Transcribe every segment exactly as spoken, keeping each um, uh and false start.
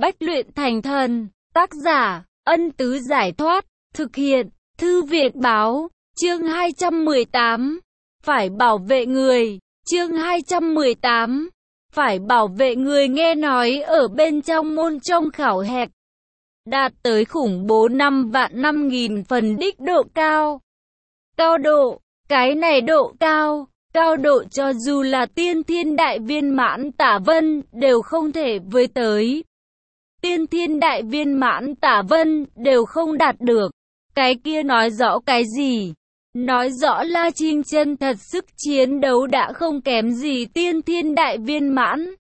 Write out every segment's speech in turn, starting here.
Bách luyện thành thần, tác giả, Ân Tứ Giải Thoát, thực hiện, Thư Viện Báo, chương hai trăm mười tám, phải bảo vệ người, chương hai trăm mười tám, phải bảo vệ người. Nghe nói ở bên trong môn trong khảo hạch, đạt tới khủng bố năm vạn năm nghìn phần đích độ cao. Cao độ, cái này độ cao, cao độ cho dù là tiên thiên đại viên mãn Tả Vân đều không thể với tới. Tiên thiên đại viên mãn Tả Vân đều không đạt được. Cái kia nói rõ cái gì? Nói rõ La Trinh chân thật sức chiến đấu đã không kém gì tiên thiên đại viên mãn.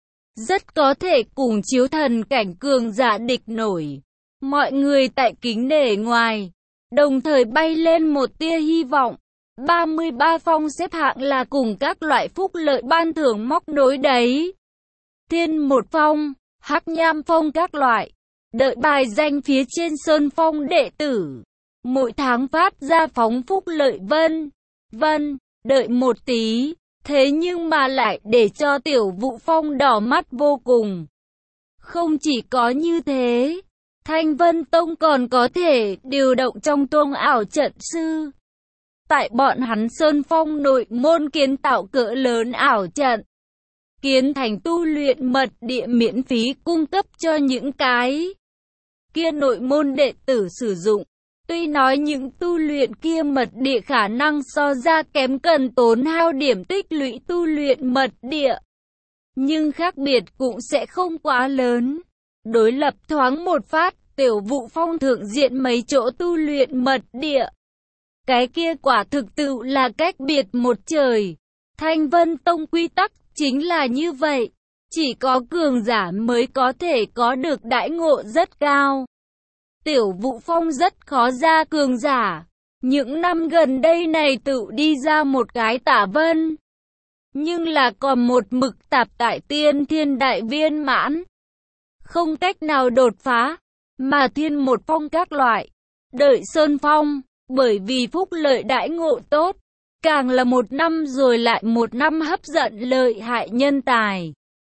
Rất có thể cùng chiếu thần cảnh cường giả địch nổi. Mọi người tại kính nể ngoài, đồng thời bay lên một tia hy vọng. ba mươi ba phong xếp hạng là cùng các loại phúc lợi ban thưởng móc nối đấy. Thiên một phong, Hắc Nham phong các loại, đợi bài danh phía trên sơn phong đệ tử. Mỗi tháng phát ra phóng phúc lợi vân, vân, đợi một tí, thế nhưng mà lại để cho Tiểu Vũ Phong đỏ mắt vô cùng. Không chỉ có như thế, Thanh Vân Tông còn có thể điều động trong tông ảo trận sư. Tại bọn hắn sơn phong nội môn kiến tạo cỡ lớn ảo trận, kiến thành tu luyện mật địa miễn phí cung cấp cho những cái kia nội môn đệ tử sử dụng. Tuy nói những tu luyện kia mật địa khả năng so ra kém, cần tốn hao điểm tích lũy tu luyện mật địa, nhưng khác biệt cũng sẽ không quá lớn. Đối lập thoáng một phát, Tiểu Vũ Phong thượng diện mấy chỗ tu luyện mật địa, cái kia quả thực tự là cách biệt một trời. Thanh Vân Tông quy tắc chính là như vậy, chỉ có cường giả mới có thể có được đãi ngộ rất cao. Tiểu Vũ Phong rất khó ra cường giả. Những năm gần đây này tự đi ra một cái Tả Vân, nhưng là còn một mực tạp tại tiên thiên đại viên mãn, không cách nào đột phá. Mà thiên một phong các loại, đợi sơn phong, bởi vì phúc lợi đãi ngộ tốt, càng là một năm rồi lại một năm hấp dẫn lợi hại nhân tài.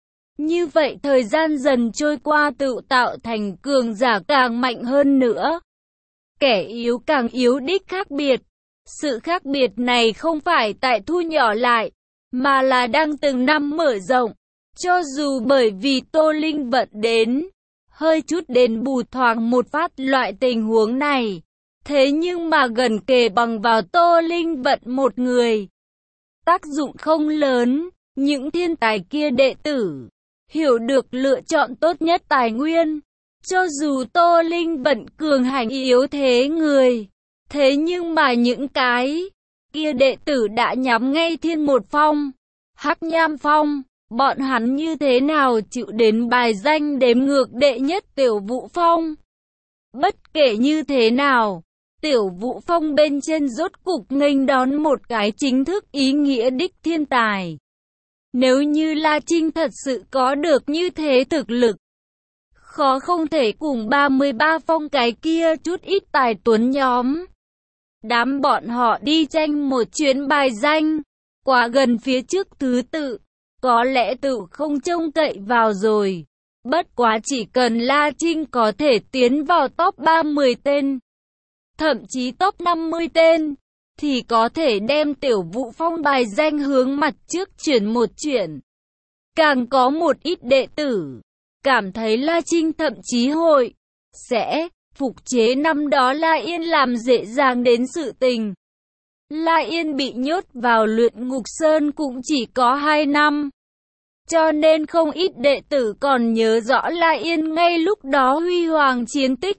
Như vậy thời gian dần trôi qua tự tạo thành cường giả càng mạnh hơn nữa. Kẻ yếu càng yếu đích khác biệt. Sự khác biệt này không phải tại thu nhỏ lại, mà là đang từng năm mở rộng. Cho dù bởi vì Tô Linh Vận đến, hơi chút đền bù thoáng một phát loại tình huống này. Thế nhưng mà gần kề bằng vào Tô Linh Vận một người, tác dụng không lớn. Những thiên tài kia đệ tử hiểu được lựa chọn tốt nhất tài nguyên. Cho dù Tô Linh Vận cường hành yếu thế người, thế nhưng mà những cái kia đệ tử đã nhắm ngay thiên một phong, Hắc Nham phong. Bọn hắn như thế nào chịu đến bài danh đếm ngược đệ nhất Tiểu Vũ Phong? Bất kể như thế nào, Tiểu Vũ Phong bên trên rốt cục nghênh đón một cái chính thức ý nghĩa đích thiên tài. Nếu như La Trinh thật sự có được như thế thực lực, khó không thể cùng ba mươi ba phong cái kia chút ít tài tuấn nhóm. Đám bọn họ đi tranh một chuyến bài danh, quá gần phía trước thứ tự, có lẽ tự không trông cậy vào rồi. Bất quá chỉ cần La Trinh có thể tiến vào top ba mươi tên, thậm chí top năm mươi tên, thì có thể đem Tiểu Vũ Phong bài danh hướng mặt trước chuyển một chuyển. Càng có một ít đệ tử cảm thấy La Trinh thậm chí hội sẽ phục chế năm đó La Yên làm dễ dàng đến sự tình. La Yên bị nhốt vào luyện ngục sơn cũng chỉ có hai năm, cho nên không ít đệ tử còn nhớ rõ La Yên ngay lúc đó huy hoàng chiến tích.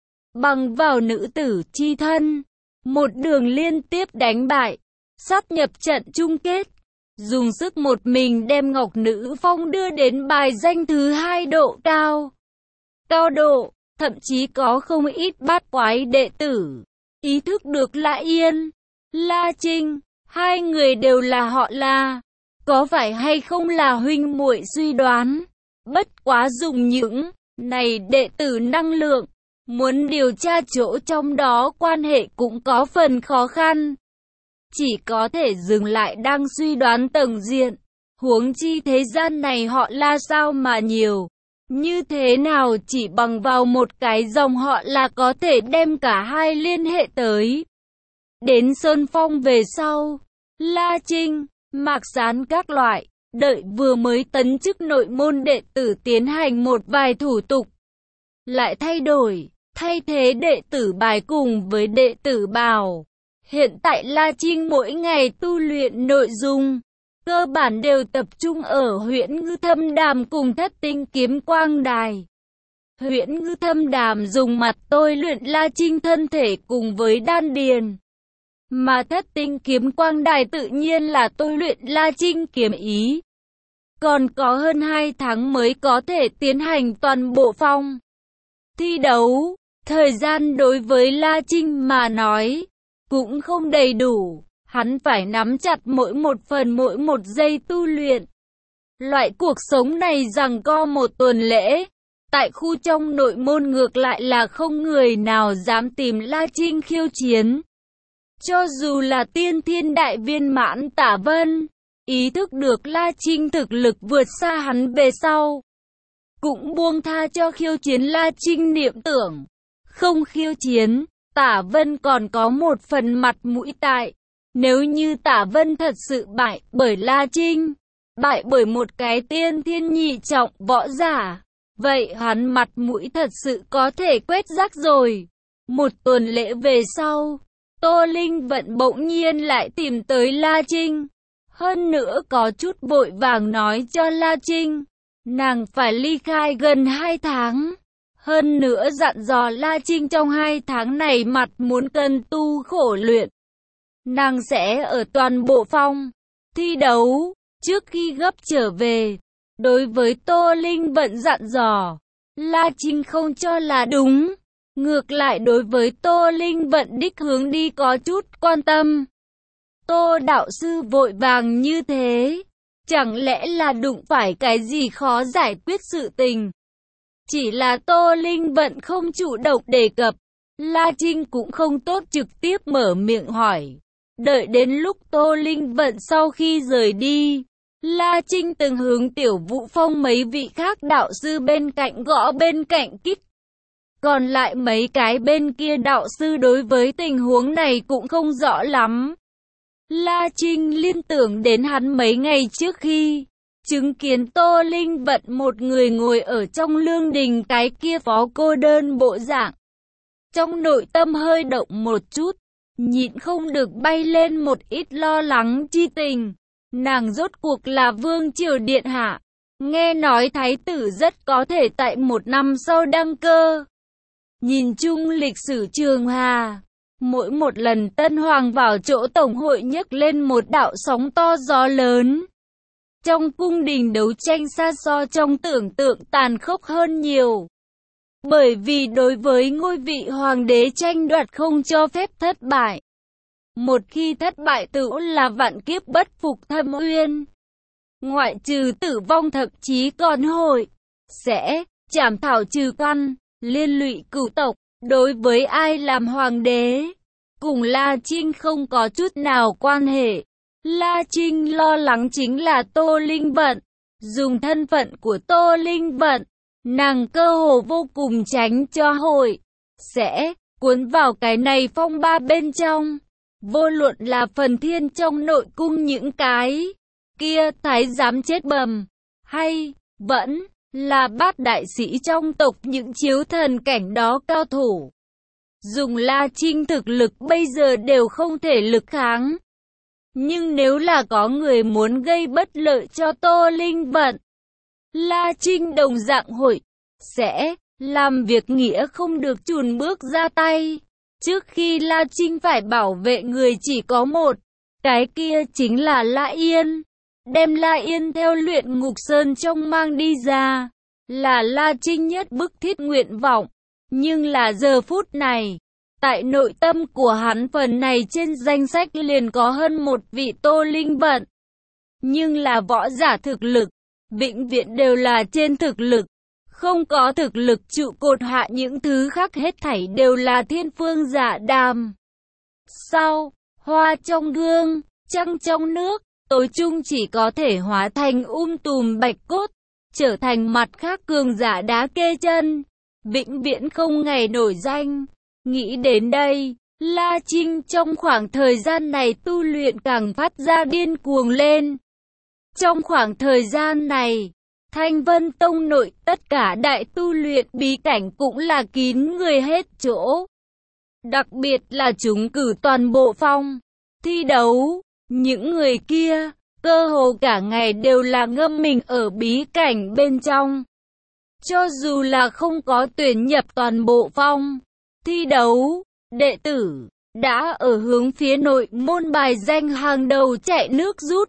Bằng vào nữ tử chi thân, một đường liên tiếp đánh bại, sắp nhập trận chung kết, dùng sức một mình đem Ngọc Nữ Phong đưa đến bài danh thứ hai độ cao. Cao độ, thậm chí có không ít bát quái đệ tử ý thức được La Yên, La Trinh, hai người đều là họ La, có phải hay không là huynh muội suy đoán. Bất quá dùng những này đệ tử năng lượng, muốn điều tra chỗ trong đó quan hệ cũng có phần khó khăn. Chỉ có thể dừng lại đang suy đoán tầng diện, huống chi thế gian này họ La sao mà nhiều. Như thế nào chỉ bằng vào một cái dòng họ là có thể đem cả hai liên hệ tới. Đến Sơn Phong về sau, La Trinh, Mạc Sán các loại, đợi vừa mới tấn chức nội môn đệ tử tiến hành một vài thủ tục. Lại thay đổi, thay thế đệ tử bài cùng với đệ tử bào. Hiện tại La Trinh mỗi ngày tu luyện nội dung, cơ bản đều tập trung ở Huyễn Ngư Thâm Đàm cùng Thất Tinh Kiếm Quang Đài. Huyễn Ngư Thâm Đàm dùng mặt tôi luyện La Trinh thân thể cùng với đan điền. Mà Thất Tinh Kiếm Quang Đài tự nhiên là tôi luyện La Trinh kiếm ý. Còn có hơn hai tháng mới có thể tiến hành toàn bộ phong thi đấu. Thời gian đối với La Trinh mà nói cũng không đầy đủ. Hắn phải nắm chặt mỗi một phần mỗi một giây tu luyện. Loại cuộc sống này giằng co một tuần lễ. Tại khu trong nội môn ngược lại là không người nào dám tìm La Trinh khiêu chiến. Cho dù là tiên thiên đại viên mãn Tả Vân, ý thức được La Trinh thực lực vượt xa hắn về sau, cũng buông tha cho khiêu chiến La Trinh niệm tưởng. Không khiêu chiến, Tả Vân còn có một phần mặt mũi tại. Nếu như Tả Vân thật sự bại bởi La Trinh, bại bởi một cái tiên thiên nhị trọng võ giả, vậy hắn mặt mũi thật sự có thể quét rác rồi. Một tuần lễ về sau, Tô Linh Vận bỗng nhiên lại tìm tới La Trinh. Hơn nữa có chút vội vàng nói cho La Trinh, nàng phải ly khai gần hai tháng. Hơn nữa dặn dò La Trinh trong hai tháng này mặt muốn cân tu khổ luyện. Nàng sẽ ở toàn bộ phong thi đấu trước khi gấp trở về. Đối với Tô Linh Vận dặn dò, La Trinh không cho là đúng. Ngược lại đối với Tô Linh Vận đích hướng đi có chút quan tâm. Tô đạo sư vội vàng như thế, chẳng lẽ là đụng phải cái gì khó giải quyết sự tình? Chỉ là Tô Linh Vận không chủ động đề cập, La Trinh cũng không tốt trực tiếp mở miệng hỏi. Đợi đến lúc Tô Linh Vận sau khi rời đi, La Trinh từng hướng Tiểu Vũ Phong mấy vị khác đạo sư bên cạnh gõ bên cạnh kít. Còn lại mấy cái bên kia đạo sư đối với tình huống này cũng không rõ lắm. La Trinh liên tưởng đến hắn mấy ngày trước khi chứng kiến Tô Linh Vận một người ngồi ở trong lương đình cái kia phó cô đơn bộ dạng. Trong nội tâm hơi động một chút, nhịn không được bay lên một ít lo lắng chi tình. Nàng rốt cuộc là vương triều điện hạ, nghe nói thái tử rất có thể tại một năm sau đăng cơ. Nhìn chung lịch sử Trường Hà, mỗi một lần Tân Hoàng vào chỗ tổng hội nhấc lên một đạo sóng to gió lớn. Trong cung đình đấu tranh xa so trong tưởng tượng tàn khốc hơn nhiều. Bởi vì đối với ngôi vị hoàng đế tranh đoạt không cho phép thất bại. Một khi thất bại tự là vạn kiếp bất phục thâm uyên. Ngoại trừ tử vong thậm chí còn hội, sẽ trảm thảo trừ căn, liên lụy cửu tộc. Đối với ai làm hoàng đế, cùng La Trinh không có chút nào quan hệ. La Trinh lo lắng chính là Tô Linh Vận. Dùng thân phận của Tô Linh Vận, nàng cơ hồ vô cùng tránh cho hội sẽ cuốn vào cái này phong ba bên trong. Vô luận là phần thiên trong nội cung những cái kia thái giám chết bầm, hay vẫn là bát đại sĩ trong tộc những chiếu thần cảnh đó cao thủ. Dùng La Trinh thực lực bây giờ đều không thể lực kháng. Nhưng nếu là có người muốn gây bất lợi cho Tô Linh Vận, La Trinh đồng dạng hội sẽ làm việc nghĩa không được chùn bước ra tay. Trước khi La Trinh phải bảo vệ người chỉ có một, cái kia chính là La Yên. Đem La Yên theo luyện ngục sơn trong mang đi ra, là La Trinh nhất bức thiết nguyện vọng. Nhưng là giờ phút này, tại nội tâm của hắn phần này trên danh sách liền có hơn một vị Tô Linh Vận. Nhưng là võ giả thực lực, vĩnh viễn đều là trên thực lực. Không có thực lực trụ cột hạ những thứ khác hết thảy đều là thiên phương dạ đàm. Sau, hoa trong gương, trăng trong nước, tối chung chỉ có thể hóa thành um tùm bạch cốt. trở thành mặt khác cường giả đá kê chân, vĩnh viễn không ngày nổi danh. Nghĩ đến đây, La Trinh trong khoảng thời gian này tu luyện càng phát ra điên cuồng lên. Trong khoảng thời gian này, Thanh Vân Tông nội tất cả đại tu luyện bí cảnh cũng là kín người hết chỗ. Đặc biệt là chúng cử toàn bộ phong thi đấu, những người kia, cơ hồ cả ngày đều là ngâm mình ở bí cảnh bên trong. Cho dù là không có tuyển nhập toàn bộ phong thi đấu, đệ tử đã ở hướng phía nội môn bài danh hàng đầu chạy nước rút.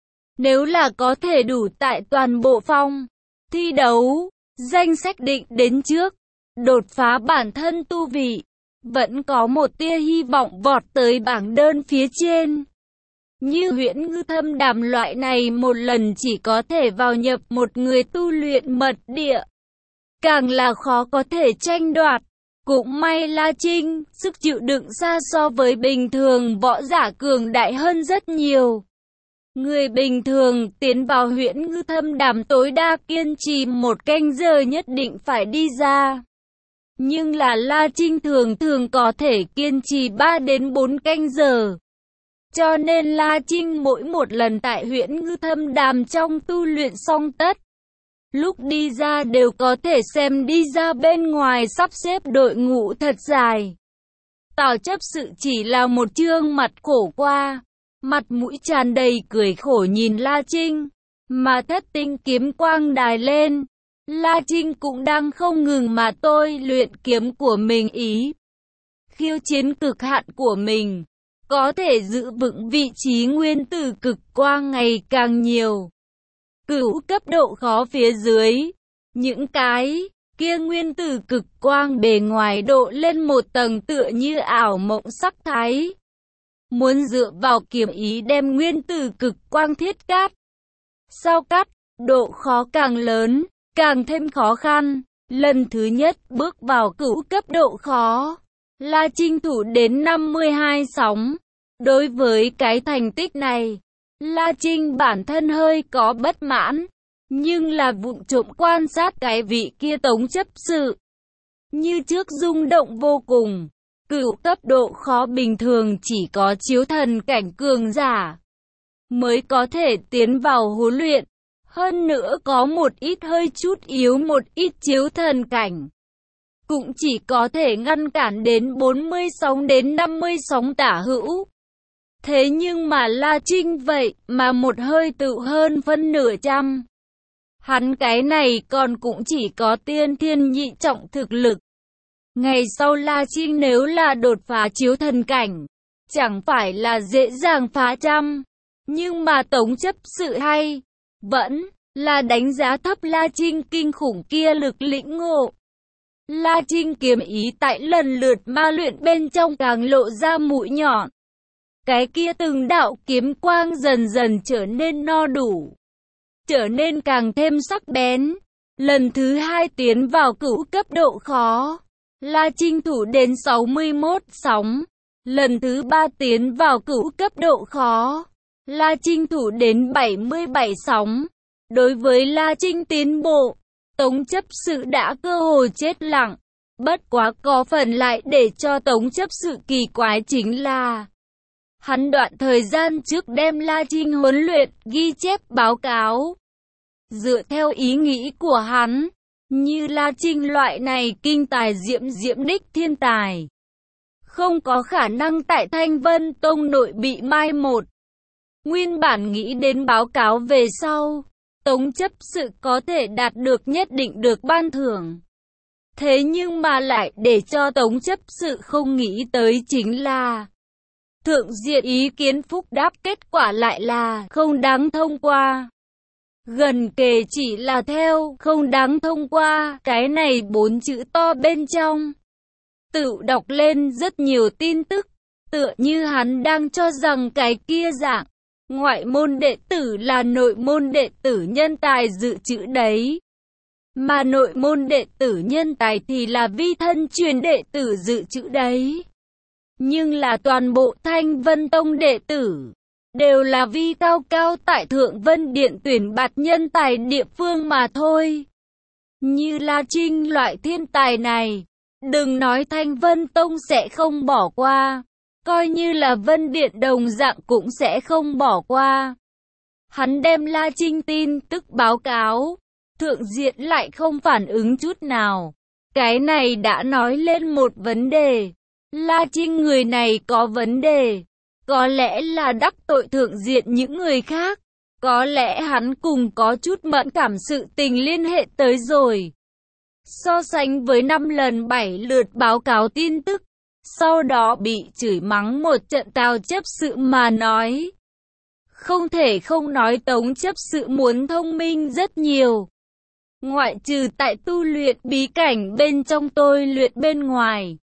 Nếu là có thể đủ tại toàn bộ phong thi đấu, danh sách định đến trước, đột phá bản thân tu vị, vẫn có một tia hy vọng vọt tới bảng đơn phía trên. Như Huyễn Ngư Thâm Đàm loại này một lần chỉ có thể vào nhập một người tu luyện mật địa, càng là khó có thể tranh đoạt. Cũng may La Trinh, sức chịu đựng xa so với bình thường võ giả cường đại hơn rất nhiều. Người bình thường tiến vào Huyễn Ngư Thâm Đàm tối đa kiên trì một canh giờ nhất định phải đi ra. Nhưng là La Trinh thường thường có thể kiên trì ba đến bốn canh giờ. Cho nên La Trinh mỗi một lần tại Huyễn Ngư Thâm Đàm trong tu luyện xong tất, lúc đi ra đều có thể xem đi ra bên ngoài sắp xếp đội ngũ thật dài. Tào chấp sự chỉ là một trương mặt khổ qua, mặt mũi tràn đầy cười khổ nhìn La Trinh, mà thất tinh kiếm quang đài lên. La Trinh cũng đang không ngừng mà tôi luyện kiếm của mình ý. Khiêu chiến cực hạn của mình, có thể giữ vững vị trí nguyên tử cực quang ngày càng nhiều. Cửu cấp độ khó phía dưới, những cái kia nguyên tử cực quang bề ngoài độ lên một tầng tựa như ảo mộng sắc thái. Muốn dựa vào kiếm ý đem nguyên tử cực quang thiết cắt, sao cắt, độ khó càng lớn, càng thêm khó khăn. Lần thứ nhất bước vào cửu cấp độ khó, La Trinh thủ đến năm mươi hai sóng. Đối với cái thành tích này, La Trinh bản thân hơi có bất mãn, nhưng là vụng trộm quan sát cái vị kia tống chấp sự. Như trước rung động vô cùng, cửu cấp độ khó bình thường chỉ có chiếu thần cảnh cường giả mới có thể tiến vào huấn luyện. Hơn nữa có một ít hơi chút yếu một ít chiếu thần cảnh, cũng chỉ có thể ngăn cản đến bốn mươi sóng đến năm mươi sóng tả hữu. Thế nhưng mà La Trinh vậy mà một hơi tự hơn phân nửa trăm. Hắn cái này còn cũng chỉ có tiên thiên nhị trọng thực lực. Ngày sau La Trinh nếu là đột phá chiếu thần cảnh, chẳng phải là dễ dàng phá trăm. Nhưng mà tống chấp sự hay vẫn là đánh giá thấp La Trinh kinh khủng kia lực lĩnh ngộ. La Trinh kiếm ý tại lần lượt ma luyện bên trong càng lộ ra mũi nhọn. Cái kia từng đạo kiếm quang dần dần trở nên no đủ, trở nên càng thêm sắc bén. Lần thứ hai tiến vào cửu cấp độ khó, La Trinh thủ đến sáu mươi mốt sóng. Lần thứ ba tiến vào cửu cấp độ khó, La Trinh thủ đến bảy mươi bảy sóng. Đối với La Trinh tiến bộ, tống chấp sự đã cơ hồ chết lặng. Bất quá có phần lại để cho tống chấp sự kỳ quái chính là hắn đoạn thời gian trước đem La Trinh huấn luyện ghi chép báo cáo. Dựa theo ý nghĩ của hắn, như La Trinh loại này kinh tài diễm diễm đích thiên tài, không có khả năng tại Thanh Vân Tông nội bị mai một. Nguyên bản nghĩ đến báo cáo về sau, tống chấp sự có thể đạt được nhất định được ban thưởng. Thế nhưng mà lại để cho tống chấp sự không nghĩ tới chính là thượng diện ý kiến phúc đáp, kết quả lại là không đáng thông qua. Gần kề chỉ là theo không đáng thông qua cái này bốn chữ to bên trong. Tự đọc lên rất nhiều tin tức, tựa như hắn đang cho rằng cái kia dạng ngoại môn đệ tử là nội môn đệ tử nhân tài dự trữ đấy. Mà nội môn đệ tử nhân tài thì là vi thân truyền đệ tử dự trữ đấy. Nhưng là toàn bộ Thanh Vân Tông đệ tử, đều là vì cao cao tại Thượng Vân Điện tuyển bạt nhân tài địa phương mà thôi. Như La Trinh loại thiên tài này, đừng nói Thanh Vân Tông sẽ không bỏ qua, coi như là Vân Điện đồng dạng cũng sẽ không bỏ qua. Hắn đem La Trinh tin tức báo cáo, Thượng Diện lại không phản ứng chút nào. Cái này đã nói lên một vấn đề. La Trinh người này có vấn đề. Có lẽ là đắc tội Thượng Diện những người khác. Có lẽ hắn cùng có chút mẫn cảm sự tình liên hệ tới rồi. So sánh với năm lần bảy lượt báo cáo tin tức, sau đó bị chửi mắng một trận Tào chấp sự mà nói. Không thể không nói Tống chấp sự muốn thông minh rất nhiều. Ngoại trừ tại tu luyện bí cảnh bên trong tôi luyện bên ngoài,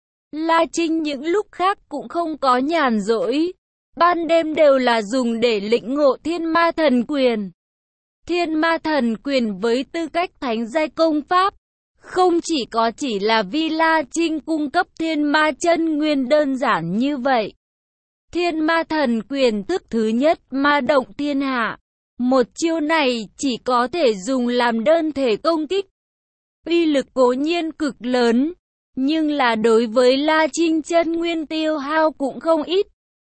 La Trinh những lúc khác cũng không có nhàn rỗi. Ban đêm đều là dùng để lĩnh ngộ thiên ma thần quyền. Thiên ma thần quyền với tư cách thánh giai công pháp, không chỉ có chỉ là vì La Trinh cung cấp thiên ma chân nguyên đơn giản như vậy. Thiên ma thần quyền thức thứ nhất ma động thiên hạ. Một chiêu này chỉ có thể dùng làm đơn thể công kích. Uy lực cố nhiên cực lớn, nhưng là đối với La Trinh chân nguyên tiêu hao cũng không ít.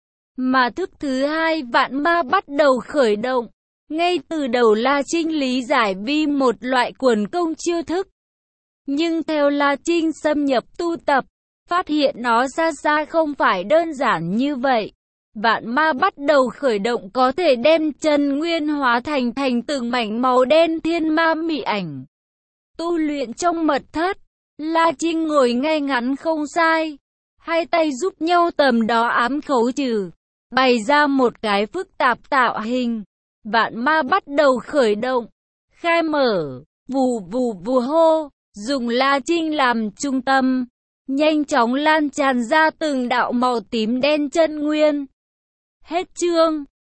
Mà thức thứ hai vạn ma bắt đầu khởi động. Ngay từ đầu La Trinh lý giải vì một loại quần công chiêu thức. Nhưng theo La Trinh xâm nhập tu tập, phát hiện nó xa xa không phải đơn giản như vậy. Vạn ma bắt đầu khởi động có thể đem chân nguyên hóa thành thành từng mảnh màu đen thiên ma mị ảnh. Tu luyện trong mật thất, La Trinh ngồi ngay ngắn không sai. Hai tay giúp nhau tầm đó ám khấu trừ, bày ra một cái phức tạp tạo hình. Vạn ma bắt đầu khởi động, khai mở, vù vù vù hô, dùng La Trinh làm trung tâm, nhanh chóng lan tràn ra từng đạo màu tím đen chân nguyên. Hết chương.